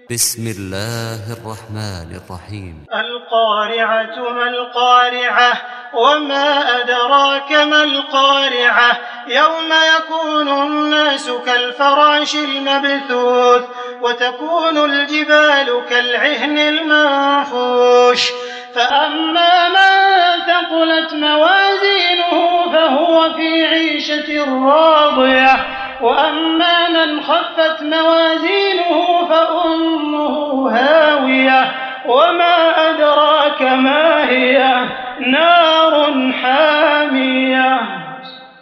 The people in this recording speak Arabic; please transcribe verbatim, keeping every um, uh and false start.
بسم الله الرحمن الرحيم. القارعة ما القارعة وما أدراك ما القارعة يوم يكون الناس كالفراش المبثوث وتكون الجبال كالعهن المنفوش فأما من ثقلت موازينه فهو في عيشة راضية وأما من خفت موازينه فأمه هاوية وما أدراك ما هي نار